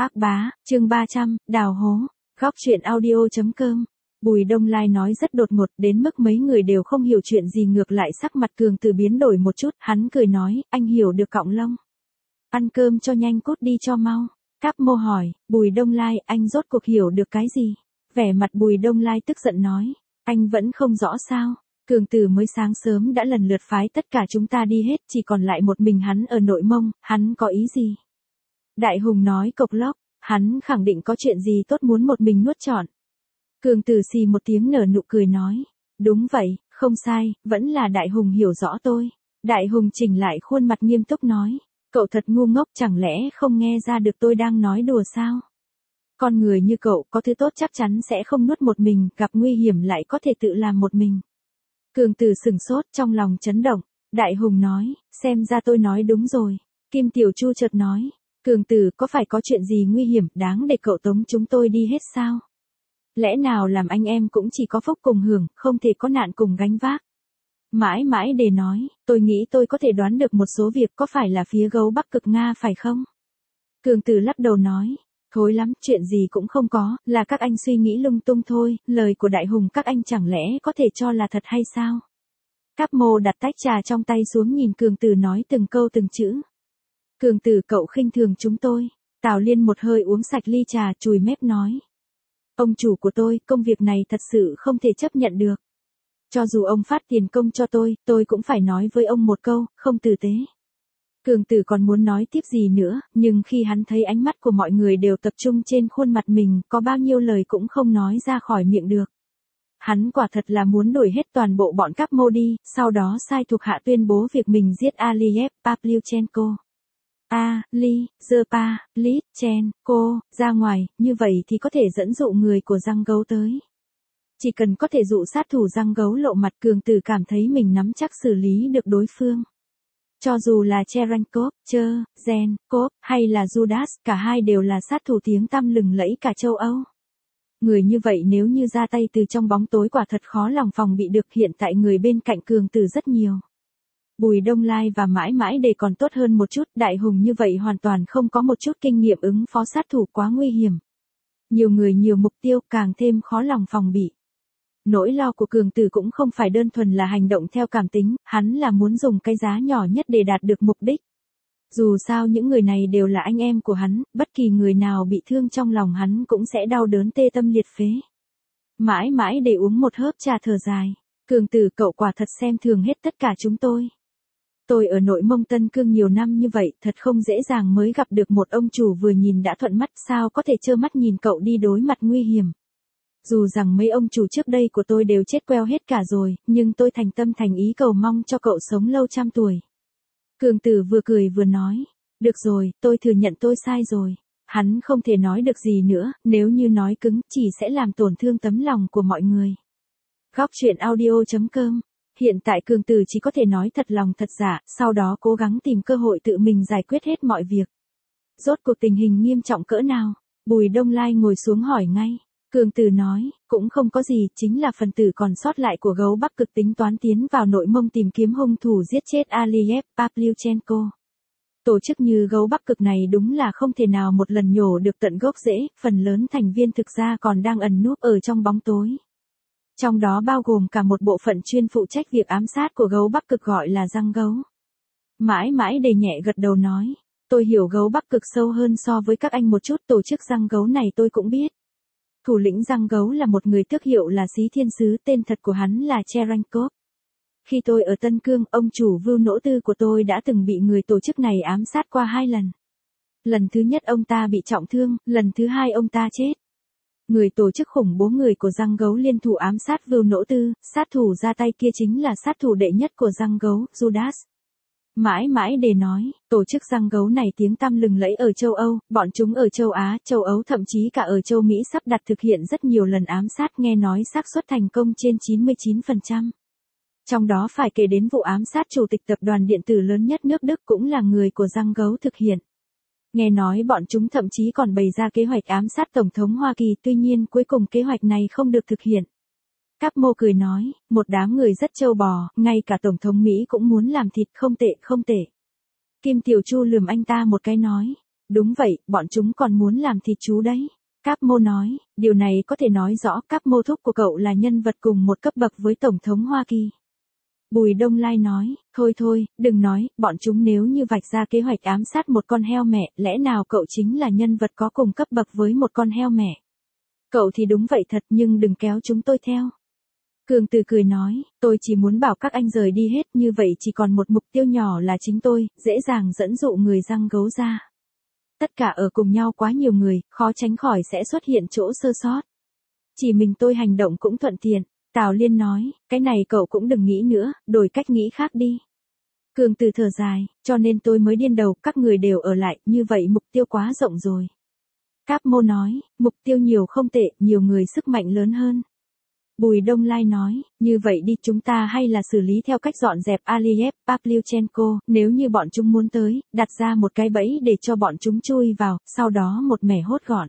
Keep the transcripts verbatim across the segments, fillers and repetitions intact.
Ác bá, chương ba trăm, đào hố, góc truyện audio.com. Bùi Đông Lai nói rất đột ngột đến mức mấy người đều không hiểu chuyện gì, ngược lại sắc mặt Cường Từ biến đổi một chút, hắn cười nói, anh hiểu được cọng lông. Ăn cơm cho nhanh, cút đi cho mau. Cáp Mô hỏi, Bùi Đông Lai, anh rốt cuộc hiểu được cái gì? Vẻ mặt Bùi Đông Lai tức giận nói, anh vẫn không rõ sao? Cường Từ mới sáng sớm đã lần lượt phái tất cả chúng ta đi hết, chỉ còn lại một mình hắn ở Nội Mông, hắn có ý gì? Đại Hùng nói cộc lốc, hắn khẳng định có chuyện gì tốt muốn một mình nuốt trọn. Cường Từ xì một tiếng nở nụ cười nói, đúng vậy, không sai, vẫn là Đại Hùng hiểu rõ tôi. Đại Hùng chỉnh lại khuôn mặt nghiêm túc nói, cậu thật ngu ngốc, chẳng lẽ không nghe ra được tôi đang nói đùa sao? Con người như cậu có thứ tốt chắc chắn sẽ không nuốt một mình, gặp nguy hiểm lại có thể tự làm một mình. Cường Từ sửng sốt, trong lòng chấn động. Đại Hùng nói, xem ra tôi nói đúng rồi. Kim Tiểu Chu chợt nói, Cường Từ có phải có chuyện gì nguy hiểm đáng để cậu tống chúng tôi đi hết sao? Lẽ nào làm anh em cũng chỉ có phúc cùng hưởng, không thể có nạn cùng gánh vác? Mãi mãi Đề nói, tôi nghĩ tôi có thể đoán được một số việc, có phải là phía gấu Bắc Cực Nga phải không? Cường Từ lắc đầu nói, thối lắm, chuyện gì cũng không có, là các anh suy nghĩ lung tung thôi, lời của Đại Hùng các anh chẳng lẽ có thể cho là thật hay sao? Cáp Mô đặt tách trà trong tay xuống nhìn Cường Từ nói từng câu từng chữ. Cường Từ, cậu khinh thường chúng tôi. Tào Liên một hơi uống sạch ly trà, chùi mép nói. Ông chủ của tôi, công việc này thật sự không thể chấp nhận được. Cho dù ông phát tiền công cho tôi, tôi cũng phải nói với ông một câu, không tử tế. Cường Từ còn muốn nói tiếp gì nữa, nhưng khi hắn thấy ánh mắt của mọi người đều tập trung trên khuôn mặt mình, có bao nhiêu lời cũng không nói ra khỏi miệng được. Hắn quả thật là muốn đuổi hết toàn bộ bọn Cáp Mô đi, sau đó sai thuộc hạ tuyên bố việc mình giết Aliyev Pavlyuchenko. A, Li, Zerpa, Lit, Chen, cô, ra ngoài, như vậy thì có thể dẫn dụ người của răng gấu tới. Chỉ cần có thể dụ sát thủ răng gấu lộ mặt, Cường Từ cảm thấy mình nắm chắc xử lý được đối phương. Cho dù là Cherenkov, Chơ, Zen, Kov, hay là Judas, cả hai đều là sát thủ tiếng tăm lừng lẫy cả châu Âu. Người như vậy nếu như ra tay từ trong bóng tối quả thật khó lòng phòng bị được, hiện tại người bên cạnh Cường Từ rất nhiều. Bùi Đông Lai và mãi mãi Đề còn tốt hơn một chút, Đại Hùng như vậy hoàn toàn không có một chút kinh nghiệm ứng phó, sát thủ quá nguy hiểm. Nhiều người nhiều mục tiêu càng thêm khó lòng phòng bị. Nỗi lo của Cường Từ cũng không phải đơn thuần là hành động theo cảm tính, hắn là muốn dùng cái giá nhỏ nhất để đạt được mục đích. Dù sao những người này đều là anh em của hắn, bất kỳ người nào bị thương trong lòng hắn cũng sẽ đau đớn tê tâm liệt phế. Mãi mãi Để uống một hớp trà thở dài. Cường Từ, cậu quả thật xem thường hết tất cả chúng tôi. Tôi ở Nội Mông Tân Cương nhiều năm như vậy, thật không dễ dàng mới gặp được một ông chủ vừa nhìn đã thuận mắt, sao có thể trơ mắt nhìn cậu đi đối mặt nguy hiểm. Dù rằng mấy ông chủ trước đây của tôi đều chết queo hết cả rồi, nhưng tôi thành tâm thành ý cầu mong cho cậu sống lâu trăm tuổi. Cường Từ vừa cười vừa nói, được rồi, tôi thừa nhận tôi sai rồi. Hắn không thể nói được gì nữa, nếu như nói cứng, chỉ sẽ làm tổn thương tấm lòng của mọi người. Góc truyện audio.com. Hiện tại Cường Từ chỉ có thể nói thật lòng thật giả, sau đó cố gắng tìm cơ hội tự mình giải quyết hết mọi việc. Rốt cuộc tình hình nghiêm trọng cỡ nào? Bùi Đông Lai ngồi xuống hỏi ngay. Cường Từ nói, cũng không có gì, chính là phần tử còn sót lại của gấu Bắc Cực tính toán tiến vào Nội Mông tìm kiếm hung thủ giết chết Aliyev Pavlyuchenko. Tổ chức như gấu Bắc Cực này đúng là không thể nào một lần nhổ được tận gốc rễ, phần lớn thành viên thực ra còn đang ẩn núp ở trong bóng tối. Trong đó bao gồm cả một bộ phận chuyên phụ trách việc ám sát của gấu Bắc Cực gọi là răng gấu. Mãi mãi Đề nhẹ gật đầu nói, tôi hiểu gấu Bắc Cực sâu hơn so với các anh một chút, tổ chức răng gấu này tôi cũng biết. Thủ lĩnh răng gấu là một người tước hiệu là Xí Thiên Sứ, tên thật của hắn là Cherenkov. Khi tôi ở Tân Cương, ông chủ Vưu Nỗ Tư của tôi đã từng bị người tổ chức này ám sát qua hai lần. Lần thứ nhất ông ta bị trọng thương, lần thứ hai ông ta chết. Người tổ chức khủng bố người của răng gấu liên thủ ám sát Vưu Nỗ Tư, sát thủ ra tay kia chính là sát thủ đệ nhất của răng gấu, Judas. Mãi mãi Đề nói, tổ chức răng gấu này tiếng tăm lừng lẫy ở châu Âu, bọn chúng ở châu Á, châu Âu thậm chí cả ở châu Mỹ sắp đặt thực hiện rất nhiều lần ám sát, nghe nói xác suất thành công trên chín mươi chín phần trăm. Trong đó phải kể đến vụ ám sát chủ tịch tập đoàn điện tử lớn nhất nước Đức cũng là người của răng gấu thực hiện. Nghe nói bọn chúng thậm chí còn bày ra kế hoạch ám sát Tổng thống Hoa Kỳ, tuy nhiên cuối cùng kế hoạch này không được thực hiện. Cáp Mô cười nói, một đám người rất trâu bò, ngay cả Tổng thống Mỹ cũng muốn làm thịt, không tệ không tệ. Kim Tiểu Chu lườm anh ta một cái nói, Đúng vậy, bọn chúng còn muốn làm thịt chú đấy. Cáp Mô nói, điều này có thể nói rõ Cáp Mô thúc của cậu là nhân vật cùng một cấp bậc với Tổng thống Hoa Kỳ. Bùi Đông Lai nói, thôi thôi, đừng nói, bọn chúng nếu như vạch ra kế hoạch ám sát một con heo mẹ, lẽ nào cậu chính là nhân vật có cùng cấp bậc với một con heo mẹ? Cậu thì đúng vậy thật nhưng đừng kéo chúng tôi theo. Cường Từ cười nói, tôi chỉ muốn bảo các anh rời đi hết, như vậy chỉ còn một mục tiêu nhỏ là chính tôi, dễ dàng dẫn dụ người giăng gấu ra. Tất cả ở cùng nhau quá nhiều người, khó tránh khỏi sẽ xuất hiện chỗ sơ sót. Chỉ mình tôi hành động cũng thuận tiện. Tào Liên nói, cái này cậu cũng đừng nghĩ nữa, đổi cách nghĩ khác đi. Cường Từ thở dài, cho nên tôi mới điên đầu, các người đều ở lại, như vậy mục tiêu quá rộng rồi. Cáp Mô nói, mục tiêu nhiều không tệ, nhiều người sức mạnh lớn hơn. Bùi Đông Lai nói, như vậy đi chúng ta hay là xử lý theo cách dọn dẹp Aliyev, Pavlyuchenko, nếu như bọn chúng muốn tới, đặt ra một cái bẫy để cho bọn chúng chui vào, sau đó một mẻ hốt gọn.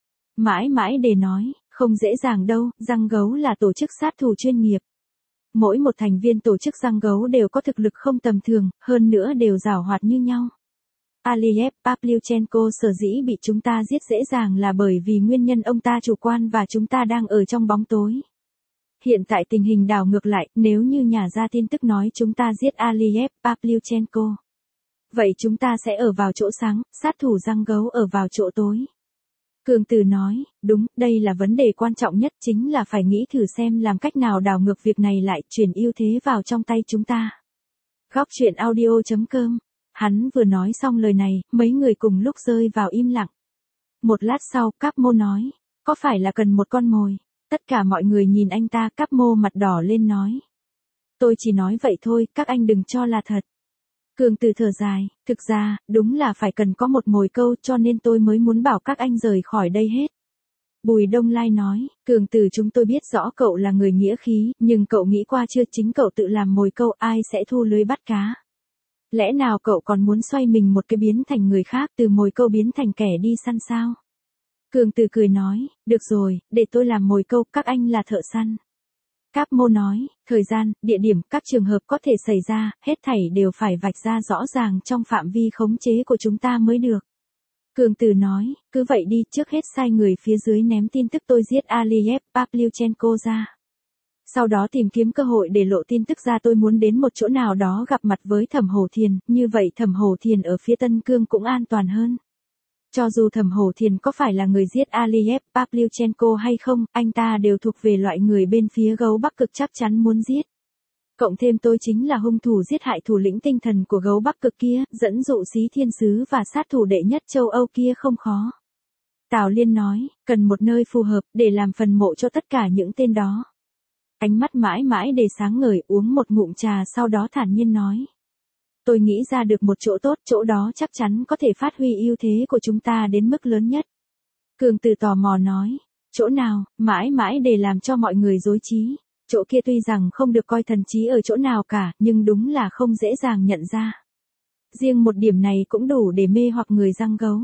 Mãi mãi Đề nói, không dễ dàng đâu, giăng gấu là tổ chức sát thủ chuyên nghiệp. Mỗi một thành viên tổ chức giăng gấu đều có thực lực không tầm thường, hơn nữa đều giàu hoạt như nhau. Aliyev, Pavlyuchenko sở dĩ bị chúng ta giết dễ dàng là bởi vì nguyên nhân ông ta chủ quan và chúng ta đang ở trong bóng tối. Hiện tại tình hình đảo ngược lại, nếu như nhà ra tin tức nói chúng ta giết Aliyev, Pavlyuchenko. Vậy chúng ta sẽ ở vào chỗ sáng, sát thủ giăng gấu ở vào chỗ tối. Cường Từ nói, đúng, đây là vấn đề quan trọng nhất chính là phải nghĩ thử xem làm cách nào đảo ngược việc này lại, chuyển ưu thế vào trong tay chúng ta. Góc truyện audio chấm com. Hắn vừa nói xong lời này, mấy người cùng lúc rơi vào im lặng. Một lát sau, Cáp Mô nói, có phải là cần một con mồi? Tất cả mọi người nhìn anh ta, Cáp Mô mặt đỏ lên nói. Tôi chỉ nói vậy thôi, các anh đừng cho là thật. Cường Từ thở dài, thực ra, đúng là phải cần có một mồi câu cho nên tôi mới muốn bảo các anh rời khỏi đây hết. Bùi Đông Lai nói, Cường Từ chúng tôi biết rõ cậu là người nghĩa khí, nhưng cậu nghĩ qua chưa, chính cậu tự làm mồi câu ai sẽ thu lưới bắt cá. Lẽ nào cậu còn muốn xoay mình một cái biến thành người khác, từ mồi câu biến thành kẻ đi săn sao? Cường Từ cười nói, được rồi, để tôi làm mồi câu, các anh là thợ săn. Cáp Mô nói, thời gian, địa điểm, các trường hợp có thể xảy ra, hết thảy đều phải vạch ra rõ ràng trong phạm vi khống chế của chúng ta mới được. Cường Từ nói, cứ vậy đi, trước hết sai người phía dưới ném tin tức tôi giết Aliyev, Pavlyuchenko ra. Sau đó tìm kiếm cơ hội để lộ tin tức ra, tôi muốn đến một chỗ nào đó gặp mặt với Thẩm Hổ Thiền, như vậy Thẩm Hổ Thiền ở phía Tân Cương cũng an toàn hơn. Cho dù Thẩm Hổ Thiền có phải là người giết Aliyev, Pavlyuchenko hay không, anh ta đều thuộc về loại người bên phía gấu Bắc Cực chắc chắn muốn giết. Cộng thêm tôi chính là hung thủ giết hại thủ lĩnh tinh thần của gấu Bắc Cực kia, dẫn dụ Xí Thiên Sứ và sát thủ đệ nhất châu Âu kia không khó. Tào Liên nói, cần một nơi phù hợp để làm phần mộ cho tất cả những tên đó. Ánh mắt mãi mãi Đề sáng ngời, uống một ngụm trà sau đó thản nhiên nói. Tôi nghĩ ra được một chỗ tốt, chỗ đó chắc chắn có thể phát huy ưu thế của chúng ta đến mức lớn nhất. Cường Từ tò mò nói, chỗ nào? Mãi mãi Đề làm cho mọi người rối trí. Chỗ kia tuy rằng không được coi thần trí ở chỗ nào cả, nhưng đúng là không dễ dàng nhận ra. Riêng một điểm này cũng đủ để mê hoặc người giăng gấu.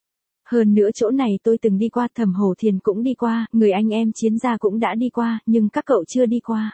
Hơn nữa chỗ này tôi từng đi qua, Thẩm Hổ Thiền cũng đi qua, người anh em Chiến gia cũng đã đi qua, nhưng các cậu chưa đi qua.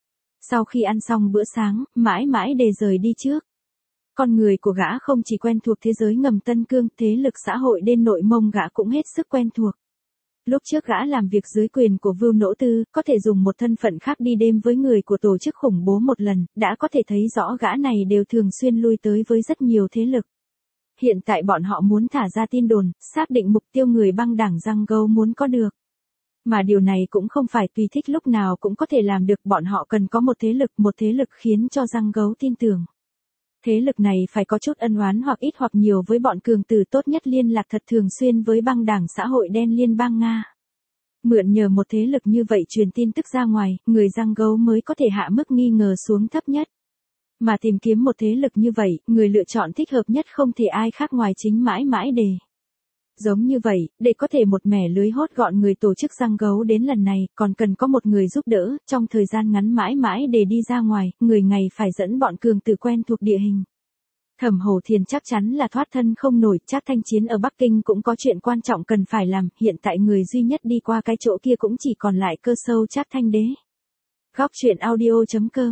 Sau khi ăn xong bữa sáng, mãi mãi Đề rời đi trước. Con người của gã không chỉ quen thuộc thế giới ngầm Tân Cương, thế lực xã hội đen nội Mông gã cũng hết sức quen thuộc. Lúc trước gã làm việc dưới quyền của Vưu Nỗ Tư, có thể dùng một thân phận khác đi đêm với người của tổ chức khủng bố một lần, đã có thể thấy rõ gã này đều thường xuyên lui tới với rất nhiều thế lực. Hiện tại bọn họ muốn thả ra tin đồn, xác định mục tiêu người băng đảng giăng gấu muốn có được. Mà điều này cũng không phải tùy thích lúc nào cũng có thể làm được, bọn họ cần có một thế lực, một thế lực khiến cho giăng gấu tin tưởng. Thế lực này phải có chút ân oán hoặc ít hoặc nhiều với bọn Cường Từ, tốt nhất liên lạc thật thường xuyên với băng đảng xã hội đen liên bang Nga. Mượn nhờ một thế lực như vậy truyền tin tức ra ngoài, người giăng gấu mới có thể hạ mức nghi ngờ xuống thấp nhất. Mà tìm kiếm một thế lực như vậy, người lựa chọn thích hợp nhất không thể ai khác ngoài chính mãi mãi Đề. Giống như vậy, để có thể một mẻ lưới hốt gọn người tổ chức giăng gấu đến lần này, còn cần có một người giúp đỡ, trong thời gian ngắn mãi mãi Đề đi ra ngoài, người ngày phải dẫn bọn Cường Từ quen thuộc địa hình. Thẩm Hổ Thiền chắc chắn là thoát thân không nổi, Trác Thanh Chiến ở Bắc Kinh cũng có chuyện quan trọng cần phải làm, hiện tại người duy nhất đi qua cái chỗ kia cũng chỉ còn lại Cơ Sâu Trác Thanh Đế. Góc truyện audio chấm com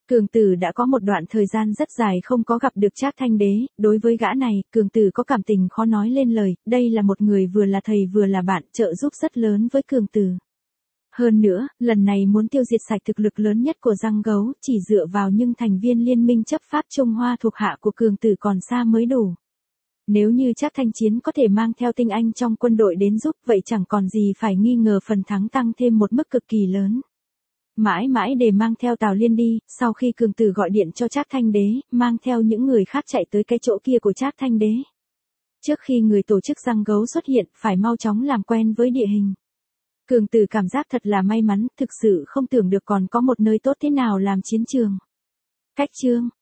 Cường Tử đã có một đoạn thời gian rất dài không có gặp được Trác Thanh Đế, đối với gã này, Cường Tử có cảm tình khó nói lên lời, đây là một người vừa là thầy vừa là bạn, trợ giúp rất lớn với Cường Tử. Hơn nữa, lần này muốn tiêu diệt sạch thực lực lớn nhất của Giang Gấu, chỉ dựa vào những thành viên liên minh chấp pháp Trung Hoa thuộc hạ của Cường Tử còn xa mới đủ. Nếu như Trác Thanh Chiến có thể mang theo tinh anh trong quân đội đến giúp, vậy chẳng còn gì phải nghi ngờ phần thắng tăng thêm một mức cực kỳ lớn. Mãi mãi để mang theo Tào Liên đi, sau khi Cường Tử gọi điện cho Trác Thanh Đế, mang theo những người khác chạy tới cái chỗ kia của Trác Thanh Đế. Trước khi người tổ chức Giang Gấu xuất hiện, phải mau chóng làm quen với địa hình. Cường Tử cảm giác thật là may mắn, thực sự không tưởng được còn có một nơi tốt thế nào làm chiến trường. Cách chương